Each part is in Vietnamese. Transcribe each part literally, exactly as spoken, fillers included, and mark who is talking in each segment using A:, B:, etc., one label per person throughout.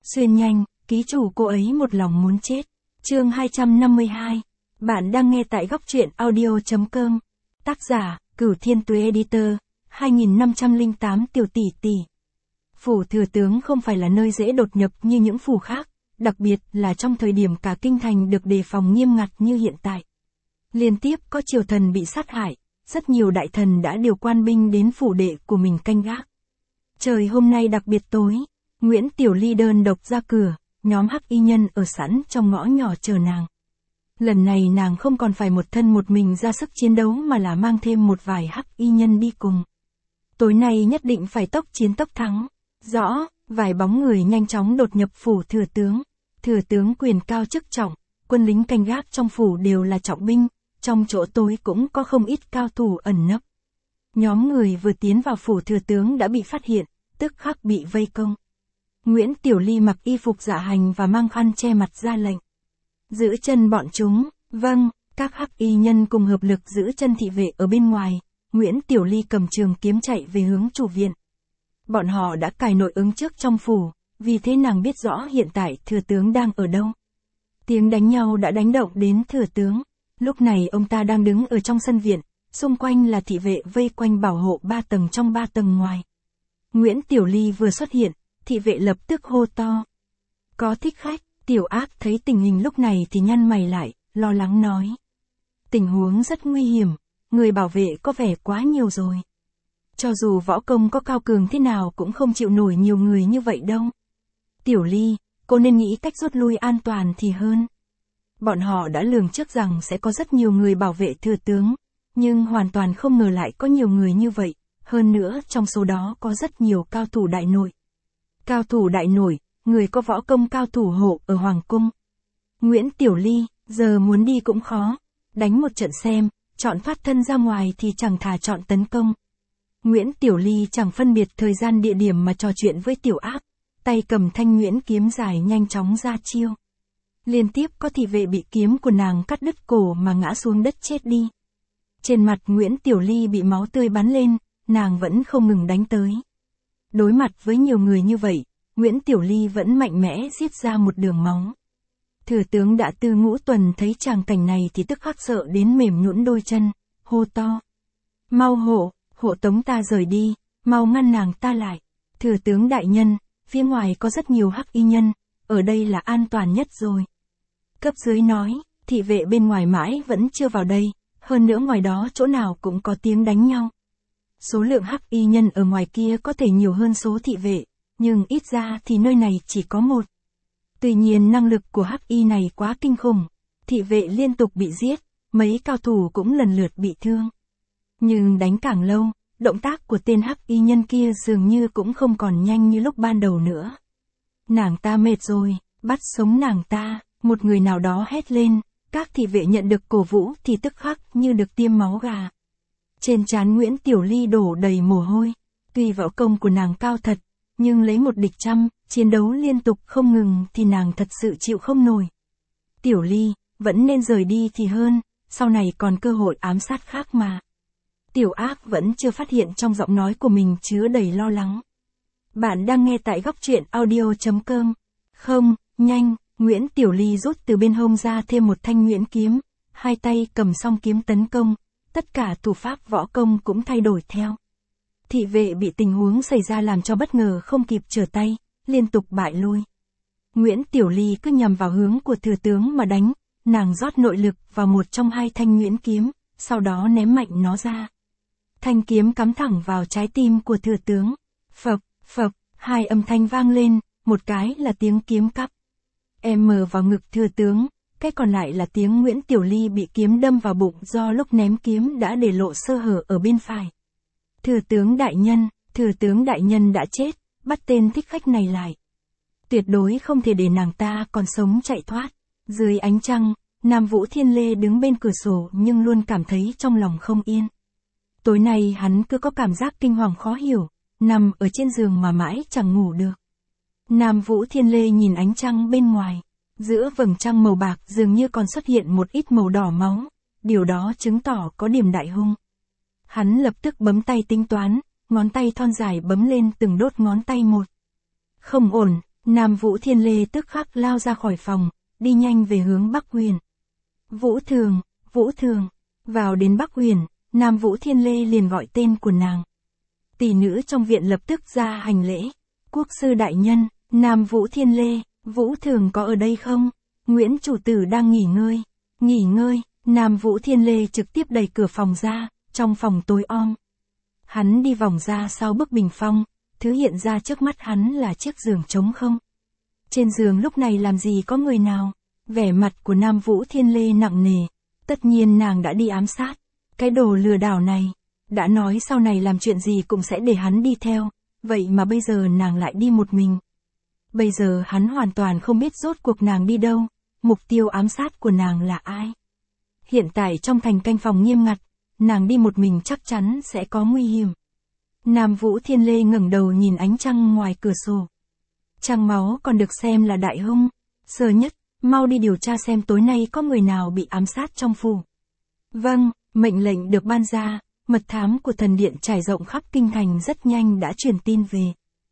A: Xuyên nhanh, ký chủ cô ấy một lòng muốn chết. Chương hai trăm năm mươi hai. Bạn đang nghe tại góc truyện audio chấm com. Tác giả, Cửu Thiên Tuế Editor, hai nghìn năm trăm lẻ tám tiểu tỷ tỷ. Phủ thừa tướng không phải là nơi dễ đột nhập như những phủ khác, đặc biệt là trong thời điểm cả kinh thành được đề phòng nghiêm ngặt như hiện tại. Liên tiếp có triều thần bị sát hại, rất nhiều đại thần đã điều quan binh đến phủ đệ của mình canh gác. Trời hôm nay đặc biệt tối, Nguyễn Tiểu Ly đơn độc ra cửa, nhóm hắc y nhân ở sẵn trong ngõ nhỏ chờ nàng. Lần này nàng không còn phải một thân một mình ra sức chiến đấu mà là mang thêm một vài hắc y nhân đi cùng. Tối nay nhất định phải tốc chiến tốc thắng. Rõ, vài bóng người nhanh chóng đột nhập phủ thừa tướng. Thừa tướng quyền cao chức trọng, quân lính canh gác trong phủ đều là trọng binh, trong chỗ tối cũng có không ít cao thủ ẩn nấp. Nhóm người vừa tiến vào phủ thừa tướng đã bị phát hiện, tức khắc bị vây công. Nguyễn Tiểu Ly mặc y phục dạ hành và mang khăn che mặt ra lệnh. Giữ chân bọn chúng, vâng, các hắc y nhân cùng hợp lực giữ chân thị vệ ở bên ngoài. Nguyễn Tiểu Ly cầm trường kiếm chạy về hướng chủ viện. Bọn họ đã cài nội ứng trước trong phủ, vì thế nàng biết rõ hiện tại thừa tướng đang ở đâu. Tiếng đánh nhau đã đánh động đến thừa tướng. Lúc này ông ta đang đứng ở trong sân viện, xung quanh là thị vệ vây quanh bảo hộ ba tầng trong ba tầng ngoài. Nguyễn Tiểu Ly vừa xuất hiện, thị vệ lập tức hô to. Có thích khách. Tiểu Ác thấy tình hình lúc này thì nhăn mày lại, lo lắng nói. Tình huống rất nguy hiểm, người bảo vệ có vẻ quá nhiều rồi. Cho dù võ công có cao cường thế nào cũng không chịu nổi nhiều người như vậy đâu. Tiểu Ly, cô nên nghĩ cách rút lui an toàn thì hơn. Bọn họ đã lường trước rằng sẽ có rất nhiều người bảo vệ thừa tướng, nhưng hoàn toàn không ngờ lại có nhiều người như vậy, hơn nữa trong số đó có rất nhiều cao thủ đại nội. Cao thủ đại nội, người có võ công cao thủ hộ ở Hoàng Cung. Nguyễn Tiểu Ly, giờ muốn đi cũng khó, đánh một trận xem, chọn thoát thân ra ngoài thì chẳng thà chọn tấn công. Nguyễn Tiểu Ly chẳng phân biệt thời gian địa điểm mà trò chuyện với Tiểu Ác, tay cầm thanh nguyễn kiếm dài nhanh chóng ra chiêu. Liên tiếp có thị vệ bị kiếm của nàng cắt đứt cổ mà ngã xuống đất chết đi. Trên mặt Nguyễn Tiểu Ly bị máu tươi bắn lên, nàng vẫn không ngừng đánh tới. Đối mặt với nhiều người như vậy, Nguyễn Tiểu Ly vẫn mạnh mẽ giết ra một đường máu. Thừa tướng Đã Tư Ngũ Tuần thấy tràng cảnh này thì tức khắc sợ đến mềm nhũn đôi chân, hô to. Mau hộ, hộ tống ta rời đi, mau ngăn nàng ta lại. Thừa tướng đại nhân, phía ngoài có rất nhiều hắc y nhân, ở đây là an toàn nhất rồi. Cấp dưới nói, thị vệ bên ngoài mãi vẫn chưa vào đây, hơn nữa ngoài đó chỗ nào cũng có tiếng đánh nhau. Số lượng hắc y nhân ở ngoài kia có thể nhiều hơn số thị vệ, nhưng ít ra thì nơi này chỉ có một. Tuy nhiên năng lực của hắc y này quá kinh khủng, thị vệ liên tục bị giết, mấy cao thủ cũng lần lượt bị thương. Nhưng đánh càng lâu, động tác của tên hắc y nhân kia dường như cũng không còn nhanh như lúc ban đầu nữa. Nàng ta mệt rồi, bắt sống nàng ta, một người nào đó hét lên, các thị vệ nhận được cổ vũ thì tức khắc như được tiêm máu gà. Trên trán Nguyễn Tiểu Ly đổ đầy mồ hôi, tuy võ công của nàng cao thật, nhưng lấy một địch trăm, chiến đấu liên tục không ngừng thì nàng thật sự chịu không nổi. Tiểu Ly, vẫn nên rời đi thì hơn, sau này còn cơ hội ám sát khác mà. Tiểu Ác vẫn chưa phát hiện trong giọng nói của mình chứa đầy lo lắng. Bạn đang nghe tại góc truyện audio chấm com. Không, nhanh, Nguyễn Tiểu Ly rút từ bên hông ra thêm một thanh nguyễn kiếm, hai tay cầm song kiếm tấn công, tất cả thủ pháp võ công cũng thay đổi theo. Thị vệ bị tình huống xảy ra làm cho bất ngờ không kịp trở tay, liên tục bại lui. Nguyễn Tiểu Ly cứ nhằm vào hướng của thừa tướng mà đánh, nàng rót nội lực vào một trong hai thanh nguyễn kiếm, sau đó ném mạnh nó ra. Thanh kiếm cắm thẳng vào trái tim của thừa tướng. Phập, phập, hai âm thanh vang lên, một cái là tiếng kiếm cắp. Em mờ vào ngực thừa tướng, cái còn lại là tiếng Nguyễn Tiểu Ly bị kiếm đâm vào bụng do lúc ném kiếm đã để lộ sơ hở ở bên phải. Thừa tướng đại nhân, thừa tướng đại nhân đã chết, bắt tên thích khách này lại. Tuyệt đối không thể để nàng ta còn sống chạy thoát. Dưới ánh trăng, Nam Vũ Thiên Lê đứng bên cửa sổ nhưng luôn cảm thấy trong lòng không yên. Tối nay hắn cứ có cảm giác kinh hoàng khó hiểu, nằm ở trên giường mà mãi chẳng ngủ được. Nam Vũ Thiên Lê nhìn ánh trăng bên ngoài, giữa vầng trăng màu bạc dường như còn xuất hiện một ít màu đỏ máu, điều đó chứng tỏ có điểm đại hung. Hắn lập tức bấm tay tính toán, ngón tay thon dài bấm lên từng đốt ngón tay một. Không ổn, Nam Vũ Thiên Lê tức khắc lao ra khỏi phòng, đi nhanh về hướng Bắc Huyền. Vũ Thường, Vũ Thường, vào đến Bắc Huyền, Nam Vũ Thiên Lê liền gọi tên của nàng. Tỷ nữ trong viện lập tức ra hành lễ. Quốc sư đại nhân, Nam Vũ Thiên Lê, Vũ Thường có ở đây không? Nguyễn chủ tử đang nghỉ ngơi. Nghỉ ngơi, Nam Vũ Thiên Lê trực tiếp đẩy cửa phòng ra, trong phòng tối om. Hắn đi vòng ra sau bức bình phong, thứ hiện ra trước mắt hắn là chiếc giường trống không. Trên giường lúc này làm gì có người nào, vẻ mặt của Nam Vũ Thiên Lê nặng nề, tất nhiên nàng đã đi ám sát. Cái đồ lừa đảo này, đã nói sau này làm chuyện gì cũng sẽ để hắn đi theo, vậy mà bây giờ nàng lại đi một mình. Bây giờ hắn hoàn toàn không biết rốt cuộc nàng đi đâu, mục tiêu ám sát của nàng là ai. Hiện tại trong thành canh phòng nghiêm ngặt, nàng đi một mình chắc chắn sẽ có nguy hiểm. Nam Vũ Thiên Lê ngẩng đầu nhìn ánh trăng ngoài cửa sổ. Trăng máu còn được xem là đại hung. Sơ Nhất, mau đi điều tra xem tối nay có người nào bị ám sát trong phủ. Vâng, mệnh lệnh được ban ra, mật thám của thần điện trải rộng khắp kinh thành rất nhanh đã truyền tin về.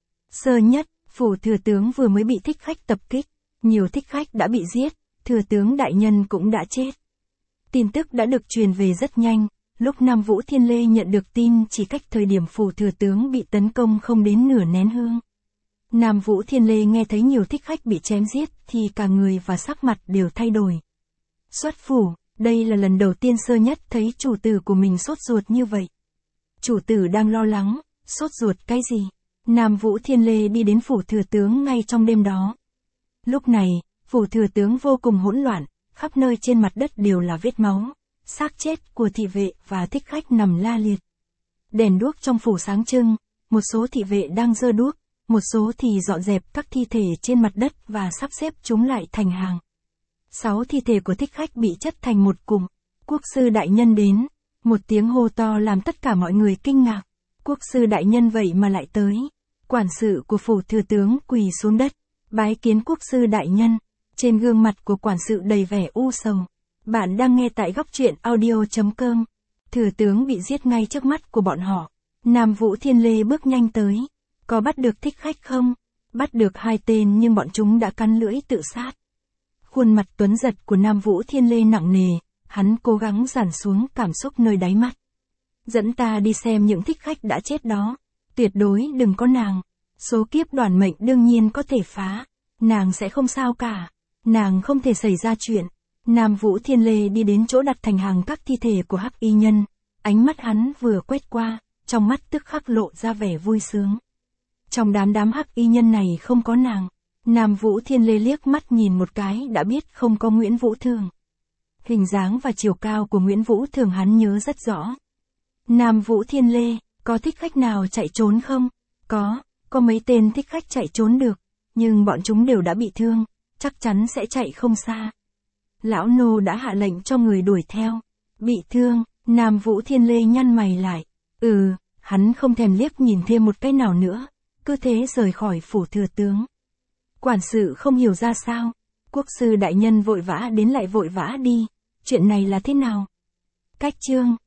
A: Sơ Nhất, phủ thừa tướng vừa mới bị thích khách tập kích, nhiều thích khách đã bị giết, thừa tướng đại nhân cũng đã chết. Tin tức đã được truyền về rất nhanh, lúc Nam Vũ Thiên Lê nhận được tin chỉ cách thời điểm phủ thừa tướng bị tấn công không đến nửa nén hương. Nam Vũ Thiên Lê nghe thấy nhiều thích khách bị chém giết thì cả người và sắc mặt đều thay đổi. Xuất phủ, đây là lần đầu tiên Sơ Nhất thấy chủ tử của mình sốt ruột như vậy. Chủ tử đang lo lắng, sốt ruột cái gì? Nam Vũ Thiên Lê đi đến phủ thừa tướng ngay trong đêm đó. Lúc này, phủ thừa tướng vô cùng hỗn loạn, khắp nơi trên mặt đất đều là vết máu, xác chết của thị vệ và thích khách nằm la liệt. Đèn đuốc trong phủ sáng trưng, một số thị vệ đang giơ đuốc, một số thì dọn dẹp các thi thể trên mặt đất và sắp xếp chúng lại thành hàng. Sáu thi thể của thích khách bị chất thành một cụm. Quốc sư đại nhân đến. Một tiếng hô to làm tất cả mọi người kinh ngạc. Quốc sư đại nhân vậy mà lại tới. Quản sự của phủ thừa tướng quỳ xuống đất, bái kiến quốc sư đại nhân. Trên gương mặt của quản sự đầy vẻ u sầu. Bạn đang nghe tại góc truyện audio chấm com. Thừa tướng bị giết ngay trước mắt của bọn họ. Nam Vũ Thiên Lê bước nhanh tới. Có bắt được thích khách không? Bắt được hai tên nhưng bọn chúng đã cắn lưỡi tự sát. Khuôn mặt tuấn giật của Nam Vũ Thiên Lê nặng nề, hắn cố gắng dàn xuống cảm xúc nơi đáy mắt. Dẫn ta đi xem những thích khách đã chết đó. Tuyệt đối đừng có nàng. Số kiếp đoàn mệnh đương nhiên có thể phá. Nàng sẽ không sao cả. Nàng không thể xảy ra chuyện. Nam Vũ Thiên Lê đi đến chỗ đặt thành hàng các thi thể của hắc y nhân. Ánh mắt hắn vừa quét qua, trong mắt tức khắc lộ ra vẻ vui sướng. Trong đám đám hắc y nhân này không có nàng. Nam Vũ Thiên Lê liếc mắt nhìn một cái đã biết không có Nguyễn Vũ Thường. Hình dáng và chiều cao của Nguyễn Vũ Thường hắn nhớ rất rõ. Nam Vũ Thiên Lê, có thích khách nào chạy trốn không? Có, có mấy tên thích khách chạy trốn được, nhưng bọn chúng đều đã bị thương, chắc chắn sẽ chạy không xa. Lão nô đã hạ lệnh cho người đuổi theo. Bị thương, Nam Vũ Thiên Lê nhăn mày lại. Ừ, hắn không thèm liếc nhìn thêm một cái nào nữa, cứ thế rời khỏi phủ thừa tướng. Quản sự không hiểu ra sao. Quốc sư đại nhân vội vã đến lại vội vã đi. Chuyện này là thế nào? Cách chương